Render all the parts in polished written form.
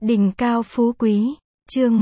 Đỉnh cao phú quý, chương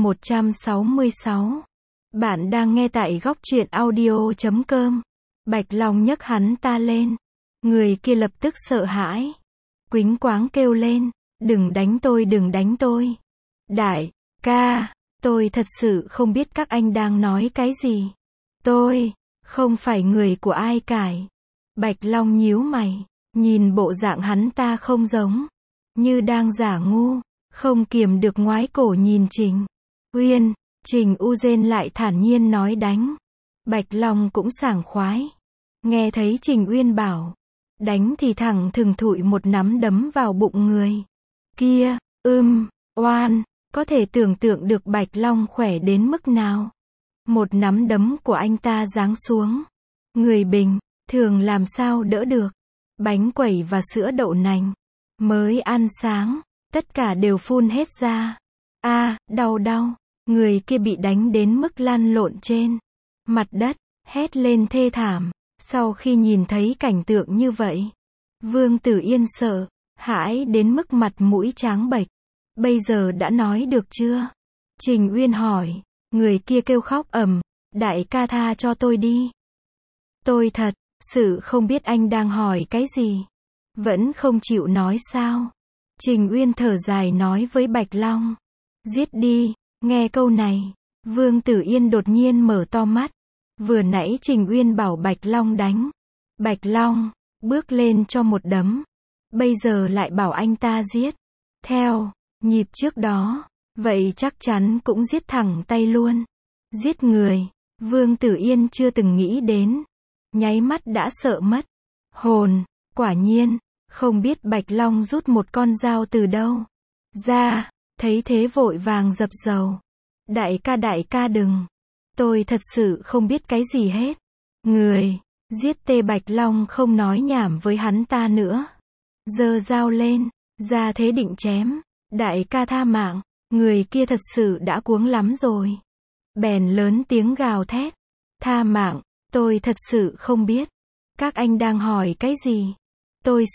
166. Bạn đang nghe tại góc truyện audio.com. Bạch Long nhấc hắn ta lên. Người kia lập tức sợ hãi. Quýnh quáng kêu lên, đừng đánh tôi, đừng đánh tôi. Đại ca, tôi thật sự không biết các anh đang nói cái gì. Tôi không phải người của ai cải. Bạch Long nhíu mày, nhìn bộ dạng hắn ta không giống như đang giả ngu, không kiềm được ngoái cổ nhìn Trình Uyên. Trình Uyên lại thản nhiên nói đánh. Bạch Long cũng sảng khoái. Nghe thấy Trình Uyên bảo đánh thì thẳng thừng thụi một nắm đấm vào bụng người kia. Oan, có thể tưởng tượng được Bạch Long khỏe đến mức nào. Một nắm đấm của anh ta giáng xuống, người bình thường làm sao đỡ được. Bánh quẩy và sữa đậu nành mới ăn sáng, tất cả đều phun hết ra. Đau. Người kia bị đánh đến mức lăn lộn trên mặt đất, hét lên thê thảm. Sau khi nhìn thấy cảnh tượng như vậy, Vương Tử Yên sợ hãi đến mức mặt mũi trắng bệch. Bây giờ đã nói được chưa? Trình Uyên hỏi. Người kia kêu khóc ầm, đại ca tha cho tôi đi. Tôi thật sự không biết anh đang hỏi cái gì. Vẫn không chịu nói sao? Trình Uyên thở dài nói với Bạch Long. Giết đi. Nghe câu này, Vương Tử Yên đột nhiên mở to mắt. Vừa nãy Trình Uyên bảo Bạch Long đánh. Bạch Long bước lên cho một đấm. Bây giờ lại bảo anh ta giết. Theo nhịp trước đó, vậy chắc chắn cũng giết thẳng tay luôn. Giết người, Vương Tử Yên chưa từng nghĩ đến. Nháy mắt đã sợ mất hồn. Quả nhiên, không biết Bạch Long rút một con dao từ đâu ra. Thấy thế vội vàng dập dầu. Đại ca đừng. Tôi thật sự không biết cái gì hết. Người giết tê. Bạch Long không nói nhảm với hắn ta nữa. Giơ dao lên, ra thế định chém. Đại ca tha mạng. Người kia thật sự đã cuống lắm rồi. Bèn lớn tiếng gào thét. Tha mạng, tôi thật sự không biết. Các anh đang hỏi cái gì? Tôi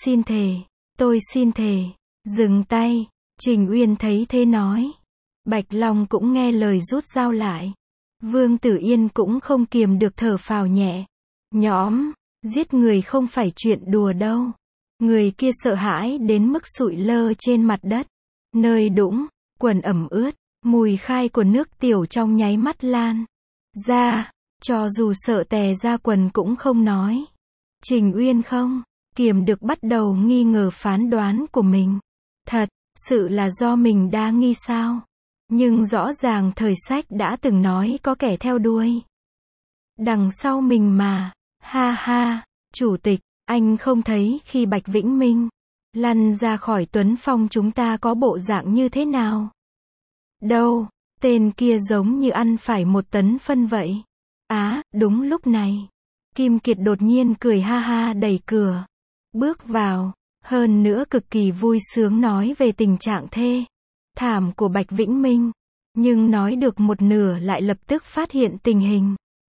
xin thề. Dừng tay. Trình Uyên thấy thế nói. Bạch Long cũng nghe lời rút dao lại. Vương Tử Yên cũng không kiềm được thở phào nhẹ nhõm. Giết người không phải chuyện đùa đâu. Người kia sợ hãi đến mức sụi lơ trên mặt đất. Nơi đũng, quần ẩm ướt, mùi khai của nước tiểu trong nháy mắt lan ra. Cho dù sợ tè ra quần cũng không nói. Trình Uyên không kiềm được bắt đầu nghi ngờ phán đoán của mình. Thật sự là do mình đa nghi sao? Nhưng rõ ràng thời sách đã từng nói có kẻ theo đuôi đằng sau mình mà. Ha, chủ tịch, anh không thấy khi Bạch Vĩnh Minh lăn ra khỏi Tuấn Phong chúng ta có bộ dạng như thế nào? Đâu, tên kia giống như ăn phải 1 tấn phân vậy. Đúng lúc này, Kim Kiệt đột nhiên cười ha ha đẩy cửa bước vào, hơn nữa cực kỳ vui sướng nói về tình trạng thê thảm của Bạch Vĩnh Minh. Nhưng nói được một nửa lại lập tức phát hiện tình hình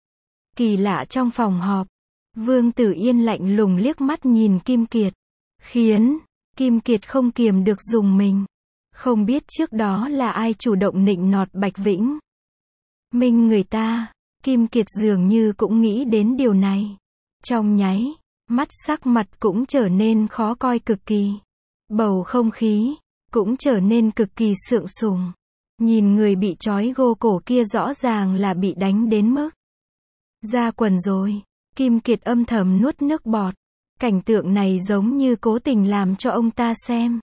kỳ lạ trong phòng họp. Vương Tử Yên lạnh lùng liếc mắt nhìn Kim Kiệt, khiến Kim Kiệt không kiềm được rùng mình. Không biết trước đó là ai chủ động nịnh nọt Bạch Vĩnh Minh người ta. Kim Kiệt dường như cũng nghĩ đến điều này. Trong nháy mắt sắc mặt cũng trở nên khó coi cực kỳ. Bầu không khí cũng trở nên cực kỳ sượng sùng. Nhìn người bị trói gô cổ kia rõ ràng là bị đánh đến mức ra quần rồi. Kim Kiệt âm thầm nuốt nước bọt. Cảnh tượng này giống như cố tình làm cho ông ta xem.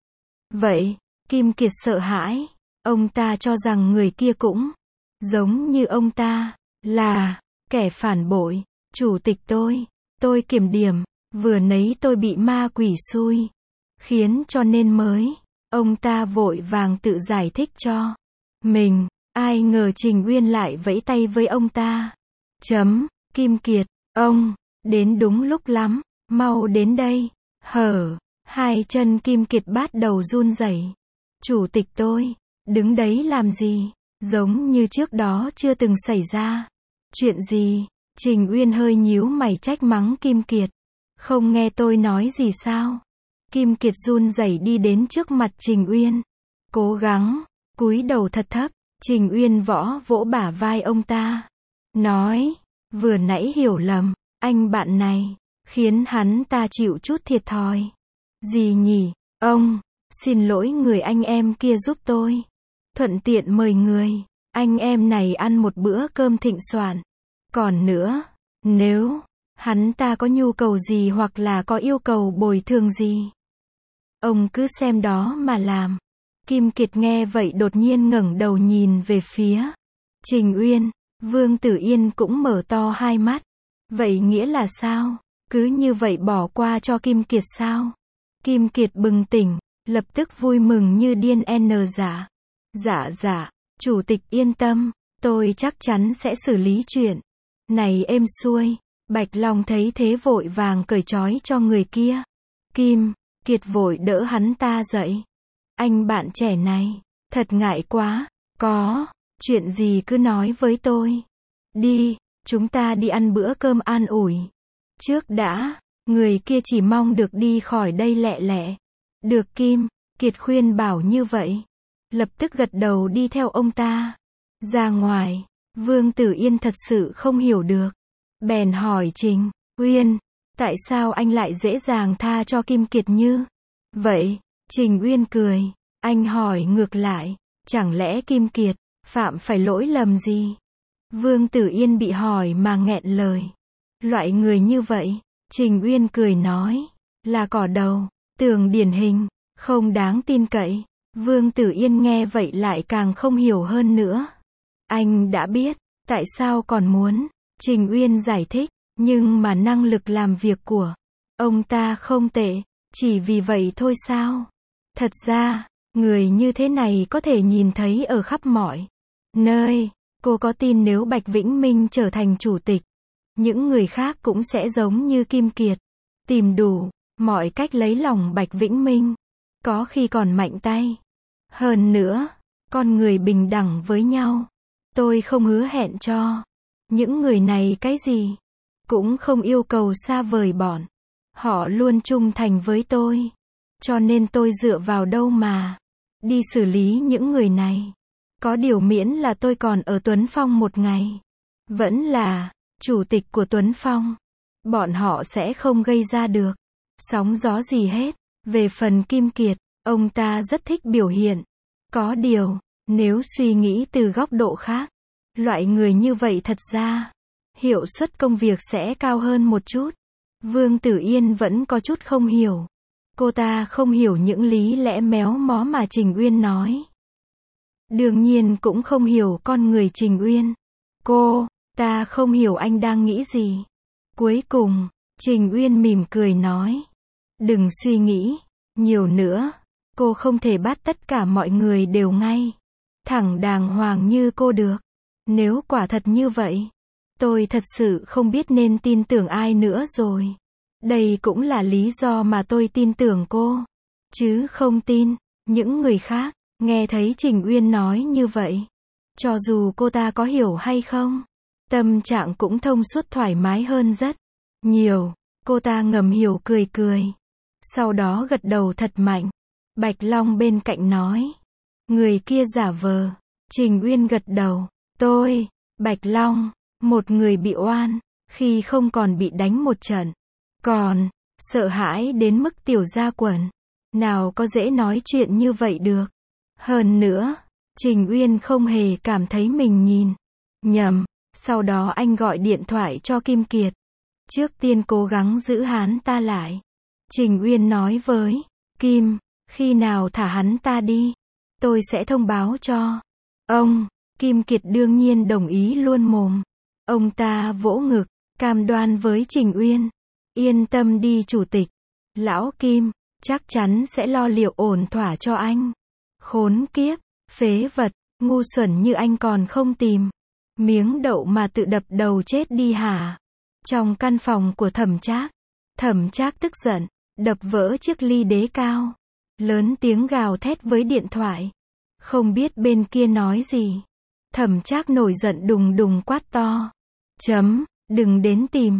Vậy, Kim Kiệt sợ hãi. Ông ta cho rằng người kia cũng giống như ông ta, là kẻ phản bội. Chủ tịch tôi kiểm điểm, vừa nấy tôi bị ma quỷ xui khiến cho nên mới. Ông ta vội vàng tự giải thích cho mình. Ai ngờ Trình Uyên lại vẫy tay với ông ta. Kim Kiệt, ông đến đúng lúc lắm, mau đến đây. Hai chân Kim Kiệt bắt đầu run rẩy. Chủ tịch tôi, đứng đấy làm gì? Giống như trước đó chưa từng xảy ra chuyện gì. Trình Uyên hơi nhíu mày trách mắng Kim Kiệt. Không nghe tôi nói gì sao? Kim Kiệt run rẩy đi đến trước mặt Trình Uyên. Cố gắng, cúi đầu thật thấp, Trình Uyên Võ vỗ bả vai ông ta. Nói, vừa nãy hiểu lầm, anh bạn này, khiến hắn ta chịu chút thiệt thòi. Gì nhỉ, ông, xin lỗi người anh em kia giúp tôi. Thuận tiện mời người, anh em này ăn một bữa cơm thịnh soạn. Còn nữa, nếu hắn ta có nhu cầu gì hoặc là có yêu cầu bồi thường gì, ông cứ xem đó mà làm. Kim Kiệt nghe vậy đột nhiên ngẩng đầu nhìn về phía Trình Uyên. Vương Tử Yên cũng mở to hai mắt. Vậy nghĩa là sao? Cứ như vậy bỏ qua cho Kim Kiệt sao? Kim Kiệt bừng tỉnh, lập tức vui mừng như điên dạ. Dạ, chủ tịch yên tâm, tôi chắc chắn sẽ xử lý chuyện này êm xuôi. Bạch Long thấy thế vội vàng cởi trói cho người kia. Kim Kiệt vội đỡ hắn ta dậy. Anh bạn trẻ này, thật ngại quá, có chuyện gì cứ nói với tôi. Đi, chúng ta đi ăn bữa cơm an ủi trước đã. Người kia chỉ mong được đi khỏi đây lẹ lẹ. Được, Kim Kiệt khuyên bảo như vậy, lập tức gật đầu đi theo ông ta ra ngoài. Vương Tử Yên thật sự không hiểu được, bèn hỏi Trình Uyên, tại sao anh lại dễ dàng tha cho Kim Kiệt như vậy? Trình Uyên cười, anh hỏi ngược lại, chẳng lẽ Kim Kiệt phạm phải lỗi lầm gì? Vương Tử Yên bị hỏi mà nghẹn lời. Loại người như vậy, Trình Uyên cười nói, là cỏ đầu, tường điển hình, không đáng tin cậy. Vương Tử Yên nghe vậy lại càng không hiểu hơn nữa. Anh đã biết, tại sao còn muốn? Trình Uyên giải thích, nhưng mà năng lực làm việc của ông ta không tệ, chỉ vì vậy thôi sao? Thật ra, người như thế này có thể nhìn thấy ở khắp mọi nơi. Cô có tin nếu Bạch Vĩnh Minh trở thành chủ tịch, những người khác cũng sẽ giống như Kim Kiệt, tìm đủ mọi cách lấy lòng Bạch Vĩnh Minh, có khi còn mạnh tay. Hơn nữa, con người bình đẳng với nhau. Tôi không hứa hẹn cho những người này cái gì, cũng không yêu cầu xa vời bọn họ luôn trung thành với tôi. Cho nên tôi dựa vào đâu mà đi xử lý những người này. Có điều miễn là tôi còn ở Tuấn Phong một ngày, vẫn là chủ tịch của Tuấn Phong, bọn họ sẽ không gây ra được sóng gió gì hết. Về phần Kim Kiệt, ông ta rất thích biểu hiện. Có điều, nếu suy nghĩ từ góc độ khác, loại người như vậy thật ra, hiệu suất công việc sẽ cao hơn một chút. Vương Tử Yên vẫn có chút không hiểu. Cô ta không hiểu những lý lẽ méo mó mà Trình Uyên nói. Đương nhiên cũng không hiểu con người Trình Uyên. Cô ta không hiểu anh đang nghĩ gì. Cuối cùng, Trình Uyên mỉm cười nói, đừng suy nghĩ nhiều nữa. Cô không thể bắt tất cả mọi người đều ngay thẳng đàng hoàng như cô được. Nếu quả thật như vậy, tôi thật sự không biết nên tin tưởng ai nữa rồi. Đây cũng là lý do mà tôi tin tưởng cô, chứ không tin những người khác. Nghe thấy Trình Uyên nói như vậy, cho dù cô ta có hiểu hay không, tâm trạng cũng thông suốt thoải mái hơn rất nhiều. Cô ta ngầm hiểu cười cười, sau đó gật đầu thật mạnh. Bạch Long bên cạnh nói, người kia giả vờ. Trình Uyên gật đầu, tôi, Bạch Long, một người bị oan, khi không còn bị đánh một trận, còn sợ hãi đến mức tiểu ra quần, nào có dễ nói chuyện như vậy được. Hơn nữa, Trình Uyên không hề cảm thấy mình nhìn nhầm. Sau đó anh gọi điện thoại cho Kim Kiệt. Trước tiên cố gắng giữ hắn ta lại. Trình Uyên nói với Kim, khi nào thả hắn ta đi, tôi sẽ thông báo cho ông. Kim Kiệt đương nhiên đồng ý luôn mồm. Ông ta vỗ ngực, cam đoan với Trình Uyên, yên tâm đi chủ tịch. Lão Kim, chắc chắn sẽ lo liệu ổn thỏa cho anh. Khốn kiếp, phế vật, ngu xuẩn như anh còn không tìm miếng đậu mà tự đập đầu chết đi hả? Trong căn phòng của Thẩm Trác tức giận, đập vỡ chiếc ly đế cao, lớn tiếng gào thét với điện thoại. Không biết bên kia nói gì. Thẩm Trác nổi giận đùng đùng quát to. Đừng đến tìm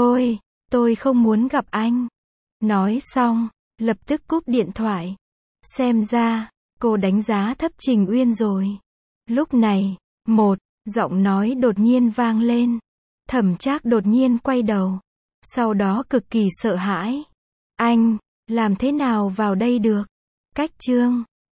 tôi không muốn gặp anh. Nói xong, lập tức cúp điện thoại. Xem ra, Cô đánh giá thấp Trình Uyên rồi. Lúc này, một giọng nói đột nhiên vang lên. Thẩm Trác đột nhiên quay đầu. Sau đó cực kỳ sợ hãi. Anh, làm thế nào vào đây được? Cách chương